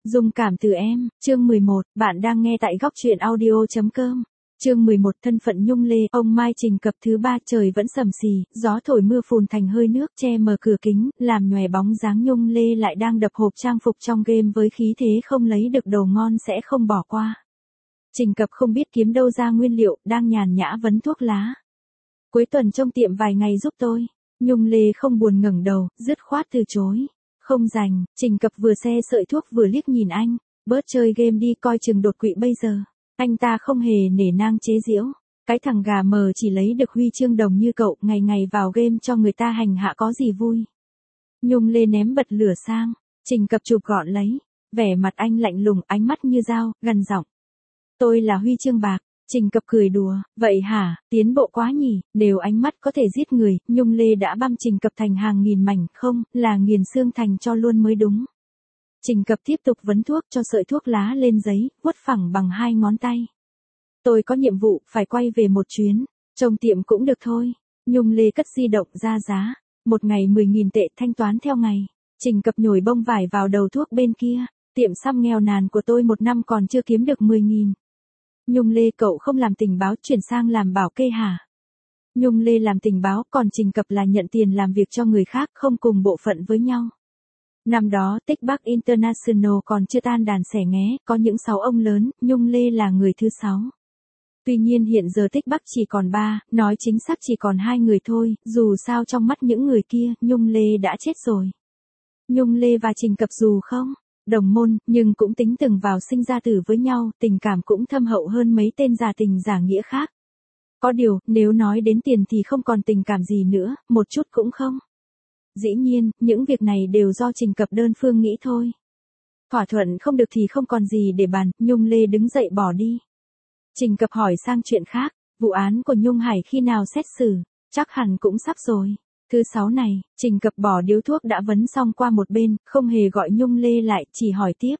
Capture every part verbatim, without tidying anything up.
Dung cảm từ em, chương mười một, bạn đang nghe tại góc truyện audio.com. Chương mười một, thân phận Nhung Lê, ông Mai Trình cập thứ ba, trời vẫn sầm xì, gió thổi mưa phùn thành hơi nước che mờ cửa kính, làm nhòe bóng dáng Nhung Lê lại đang đập hộp trang phục trong game với khí thế không lấy được đồ ngon sẽ không bỏ qua. Trình cập không biết kiếm đâu ra nguyên liệu, đang nhàn nhã vấn thuốc lá. Cuối tuần trong tiệm vài ngày giúp tôi. Nhung Lê không buồn ngẩng đầu, dứt khoát từ chối. Không rành, Trình cập vừa xe sợi thuốc vừa liếc nhìn anh, bớt chơi game đi, coi chừng đột quỵ bây giờ. Anh ta không hề nể nang chế giễu, cái thằng gà mờ chỉ lấy được huy chương đồng như cậu, ngày ngày vào game cho người ta hành hạ có gì vui. Nhung Lê ném bật lửa sang, Trình cập chụp gọn lấy, vẻ mặt anh lạnh lùng, ánh mắt như dao, gằn giọng. Tôi là huy chương bạc. Trình cập cười đùa, vậy hả, tiến bộ quá nhỉ, đều ánh mắt có thể giết người, Nhung Lê đã băm Trình cập thành hàng nghìn mảnh, không, là nghiền xương thành cho luôn mới đúng. Trình cập tiếp tục vấn thuốc cho sợi thuốc lá lên giấy, vuốt phẳng bằng hai ngón tay. Tôi có nhiệm vụ, phải quay về một chuyến, trông tiệm cũng được thôi. Nhung Lê cất di động ra giá, một ngày mười nghìn tệ thanh toán theo ngày. Trình cập nhồi bông vải vào đầu thuốc bên kia, tiệm xăm nghèo nàn của tôi một năm còn chưa kiếm được mười nghìn. Nhung Lê, cậu không làm tình báo chuyển sang làm bảo kê hả? Nhung Lê làm tình báo, còn Trình cập là nhận tiền làm việc cho người khác, không cùng bộ phận với nhau. Năm đó Tích Bắc International còn chưa tan đàn xẻ nghé, có những sáu ông lớn, Nhung Lê là người thứ sáu. Tuy nhiên hiện giờ Tích Bắc chỉ còn ba, nói chính xác chỉ còn hai người thôi, dù sao trong mắt những người kia, Nhung Lê đã chết rồi. Nhung Lê và Trình cập dù không đồng môn, nhưng cũng tính từng vào sinh ra tử với nhau, tình cảm cũng thâm hậu hơn mấy tên giả tình giả nghĩa khác. Có điều, nếu nói đến tiền thì không còn tình cảm gì nữa, một chút cũng không. Dĩ nhiên, những việc này đều do Trình cập đơn phương nghĩ thôi. Thỏa thuận không được thì không còn gì để bàn, Nhung Lê đứng dậy bỏ đi. Trình cập hỏi sang chuyện khác, vụ án của Nhung Hải khi nào xét xử, chắc hẳn cũng sắp rồi. Thứ sáu này, Trình cập bỏ điếu thuốc đã vấn xong qua một bên, không hề gọi Nhung Lê lại, chỉ hỏi tiếp.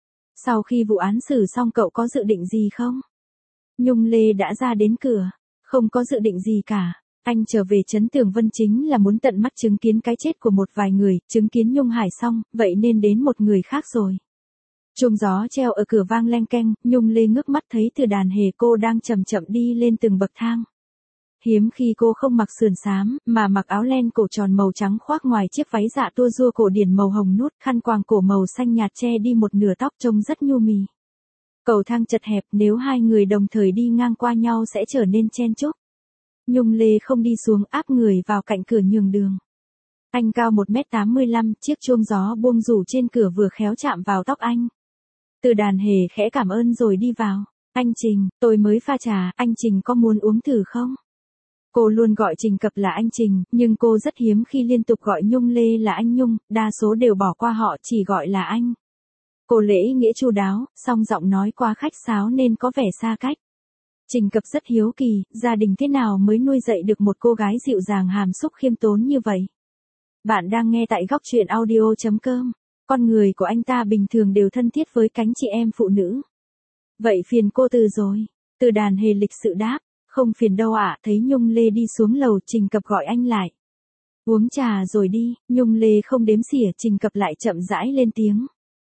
Sau khi vụ án xử xong cậu có dự định gì không? Nhung Lê đã ra đến cửa, không có dự định gì cả. Anh trở về trấn Tường Vân chính là muốn tận mắt chứng kiến cái chết của một vài người, chứng kiến Nhung Hải xong, vậy nên đến một người khác rồi. Chuông gió treo ở cửa vang leng keng, Nhung Lê ngước mắt thấy Từ Đàn Hề cô đang chậm chậm đi lên từng bậc thang. Hiếm khi cô không mặc sườn xám, mà mặc áo len cổ tròn màu trắng khoác ngoài chiếc váy dạ tua rua cổ điển màu hồng nút, khăn quàng cổ màu xanh nhạt che đi một nửa tóc trông rất nhu mì. Cầu thang chật hẹp, nếu hai người đồng thời đi ngang qua nhau sẽ trở nên chen chúc. Nhung Lê không đi xuống, áp người vào cạnh cửa nhường đường. Anh cao một mét tám mươi lăm, chiếc chuông gió buông rủ trên cửa vừa khéo chạm vào tóc anh. Từ Đàn Hề khẽ cảm ơn rồi đi vào. Anh Trình, tôi mới pha trà, anh Trình có muốn uống thử không? Cô luôn gọi Trình cập là anh Trình, nhưng cô rất hiếm khi liên tục gọi Nhung Lê là anh Nhung, đa số đều bỏ qua họ chỉ gọi là anh. Cô lễ nghĩa chu đáo, song giọng nói quá khách sáo nên có vẻ xa cách. Trình cập rất hiếu kỳ, gia đình thế nào mới nuôi dạy được một cô gái dịu dàng hàm xúc khiêm tốn như vậy. Bạn đang nghe tại góc truyện audio.com. Con người của anh ta bình thường đều thân thiết với cánh chị em phụ nữ. Vậy phiền cô Từ rồi. Từ Đàn Hề lịch sự đáp. Không phiền đâu ạ, thấy Nhung Lê đi xuống lầu, Trình cập gọi anh lại. Uống trà rồi đi, Nhung Lê không đếm xỉa, Trình cập lại chậm rãi lên tiếng.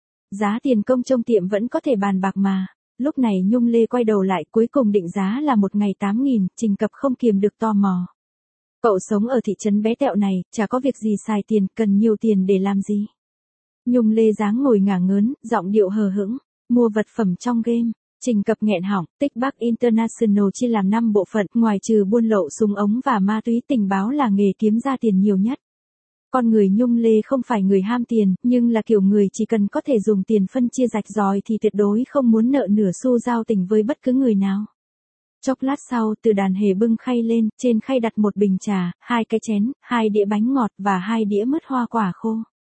Giá tiền công trong tiệm vẫn có thể bàn bạc mà. Lúc này Nhung Lê quay đầu lại, cuối cùng định giá là một ngày tám nghìn, Trình cập không kiềm được tò mò. Cậu sống ở thị trấn bé tẹo này, chả có việc gì xài tiền, cần nhiều tiền để làm gì? Nhung Lê dáng ngồi ngả ngớn, giọng điệu hờ hững, mua vật phẩm trong game. Trình cập nghẹn họng, Tích Bắc International chia làm năm bộ phận, ngoài trừ buôn lậu súng ống và ma túy, tình báo là nghề kiếm ra tiền nhiều nhất. Con người Nhung Lê không phải người ham tiền, nhưng là kiểu người chỉ cần có thể dùng tiền phân chia rạch ròi thì tuyệt đối không muốn nợ nửa xu giao tình với bất cứ người nào. Chốc lát sau, Từ Đàn Hề bưng khay lên, trên khay đặt một bình trà, hai cái chén, hai đĩa bánh ngọt và hai đĩa mứt hoa quả khô.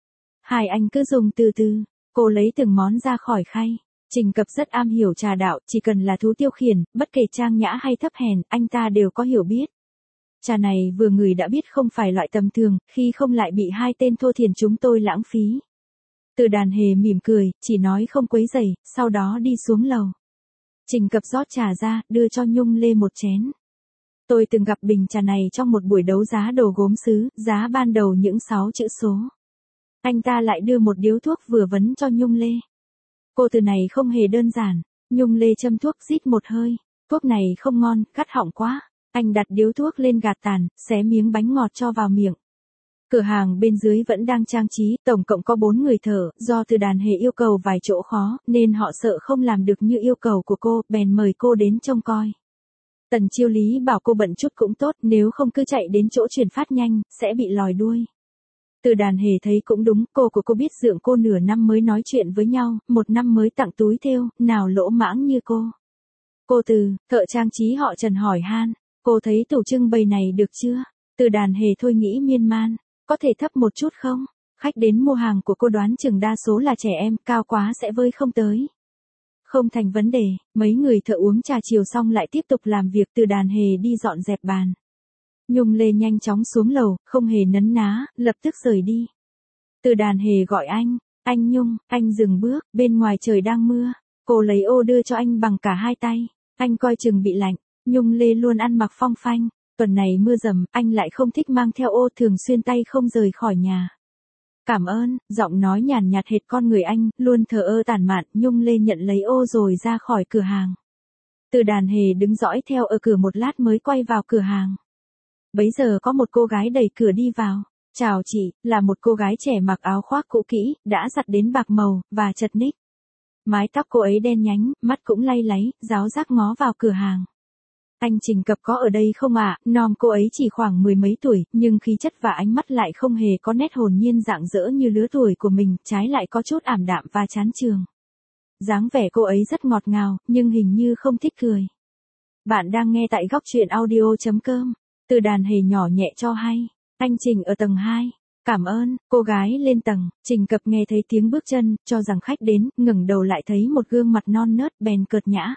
Hai anh cứ dùng từ từ, cô lấy từng món ra khỏi khay. Trình cập rất am hiểu trà đạo, chỉ cần là thú tiêu khiển, bất kể trang nhã hay thấp hèn, anh ta đều có hiểu biết. Trà này vừa ngửi đã biết không phải loại tầm thường, khi không lại bị hai tên thô thiển chúng tôi lãng phí. Từ Đàn Hề mỉm cười, chỉ nói không quấy rầy, sau đó đi xuống lầu. Trình cập rót trà ra, đưa cho Nhung Lê một chén. Tôi từng gặp bình trà này trong một buổi đấu giá đồ gốm sứ, giá ban đầu những sáu chữ số. Anh ta lại đưa một điếu thuốc vừa vấn cho Nhung Lê. Cô từ này không hề đơn giản. Nhung Lê châm thuốc rít một hơi. Thuốc này không ngon, cắt họng quá. Anh đặt điếu thuốc lên gạt tàn, xé miếng bánh ngọt cho vào miệng. Cửa hàng bên dưới vẫn đang trang trí, tổng cộng có bốn người thợ, do Từ Đàn Hề yêu cầu vài chỗ khó, nên họ sợ không làm được như yêu cầu của cô, bèn mời cô đến trông coi. Tần Chiêu Lý bảo cô bận chút cũng tốt, nếu không cứ chạy đến chỗ chuyển phát nhanh, sẽ bị lòi đuôi. Từ Đàn Hề thấy cũng đúng, cô của cô biết dượng cô nửa năm mới nói chuyện với nhau, một năm mới tặng túi thêu, nào lỗ mãng như cô. Cô Từ, thợ trang trí họ Trần hỏi han, cô thấy tủ trưng bày này được chưa? Từ Đàn Hề thôi nghĩ miên man, có thể thấp một chút không? Khách đến mua hàng của cô đoán chừng đa số là trẻ em, cao quá sẽ vơi không tới. Không thành vấn đề, mấy người thợ uống trà chiều xong lại tiếp tục làm việc. Từ Đàn Hề đi dọn dẹp bàn. Nhung Lê nhanh chóng xuống lầu, không hề nấn ná, lập tức rời đi. Từ Đàn Hề gọi anh, anh Nhung, anh dừng bước, bên ngoài trời đang mưa. Cô lấy ô đưa cho anh bằng cả hai tay, anh coi chừng bị lạnh. Nhung Lê luôn ăn mặc phong phanh, tuần này mưa dầm, anh lại không thích mang theo ô, thường xuyên tay không rời khỏi nhà. Cảm ơn, giọng nói nhàn nhạt hệt con người anh, luôn thờ ơ tản mạn. Nhung Lê nhận lấy ô rồi ra khỏi cửa hàng. Từ Đàn Hề đứng dõi theo ở cửa một lát mới quay vào cửa hàng. Bấy giờ có một cô gái đẩy cửa đi vào. Chào chị, là một cô gái trẻ mặc áo khoác cũ kỹ, đã giặt đến bạc màu, và chật ních. Mái tóc cô ấy đen nhánh, mắt cũng lay láy, ráo rác ngó vào cửa hàng. Anh Trình Cập có ở đây không ạ? À? Nom cô ấy chỉ khoảng mười mấy tuổi, nhưng khí chất và ánh mắt lại không hề có nét hồn nhiên rạng rỡ như lứa tuổi của mình, trái lại có chút ảm đạm và chán chường. Dáng vẻ cô ấy rất ngọt ngào, nhưng hình như không thích cười. Bạn đang nghe tại góc truyện audio chấm com. Từ Đàn Hề nhỏ nhẹ cho hay. Anh Trình ở tầng hai. Cảm ơn, cô gái lên tầng. Trình Cập nghe thấy tiếng bước chân, cho rằng khách đến, ngẩng đầu lại thấy một gương mặt non nớt, bèn cợt nhã.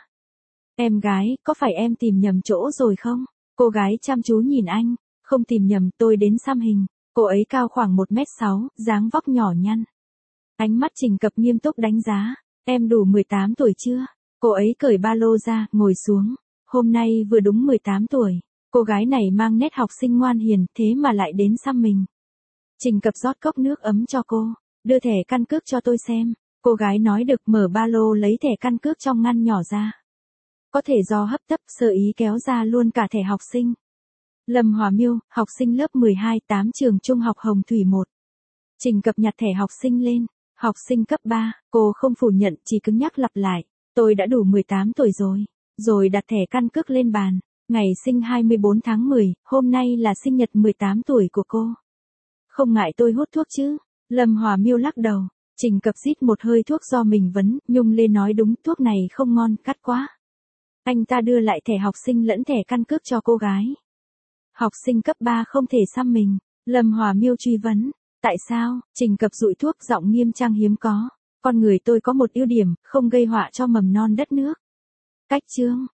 Em gái, có phải em tìm nhầm chỗ rồi không? Cô gái chăm chú nhìn anh. Không tìm nhầm, tôi đến xăm hình. Cô ấy cao khoảng một mét sáu, dáng vóc nhỏ nhăn. Ánh mắt Trình Cập nghiêm túc đánh giá. Em đủ mười tám tuổi chưa? Cô ấy cởi ba lô ra, ngồi xuống. Hôm nay vừa đúng mười tám tuổi. Cô gái này mang nét học sinh ngoan hiền, thế mà lại đến xăm mình. Trình Cập rót cốc nước ấm cho cô. Đưa thẻ căn cước cho tôi xem. Cô gái nói được, mở ba lô lấy thẻ căn cước trong ngăn nhỏ ra. Có thể do hấp tấp, sơ ý kéo ra luôn cả thẻ học sinh. Lâm Hòa Miêu, học sinh lớp mười hai, tám trường trung học Hồng Thủy một. Trình Cập nhặt thẻ học sinh lên. Học sinh cấp ba, cô không phủ nhận, chỉ cứng nhắc lặp lại. Tôi đã đủ mười tám tuổi rồi. Rồi đặt thẻ căn cước lên bàn. Ngày sinh hai mươi bốn tháng mười, hôm nay là sinh nhật mười tám tuổi của cô. Không ngại tôi hút thuốc chứ? Lâm Hòa Miêu lắc đầu. Trình Cập rít một hơi thuốc do mình vấn. Nhung Lê nói đúng, thuốc này không ngon, cắt quá. Anh ta đưa lại thẻ học sinh lẫn thẻ căn cước cho cô gái. Học sinh cấp ba không thể xăm mình. Lâm Hòa Miêu truy vấn. Tại sao? Trình Cập dụi thuốc, giọng nghiêm trang hiếm có. Con người tôi có một ưu điểm, không gây họa cho mầm non đất nước. Cách chương.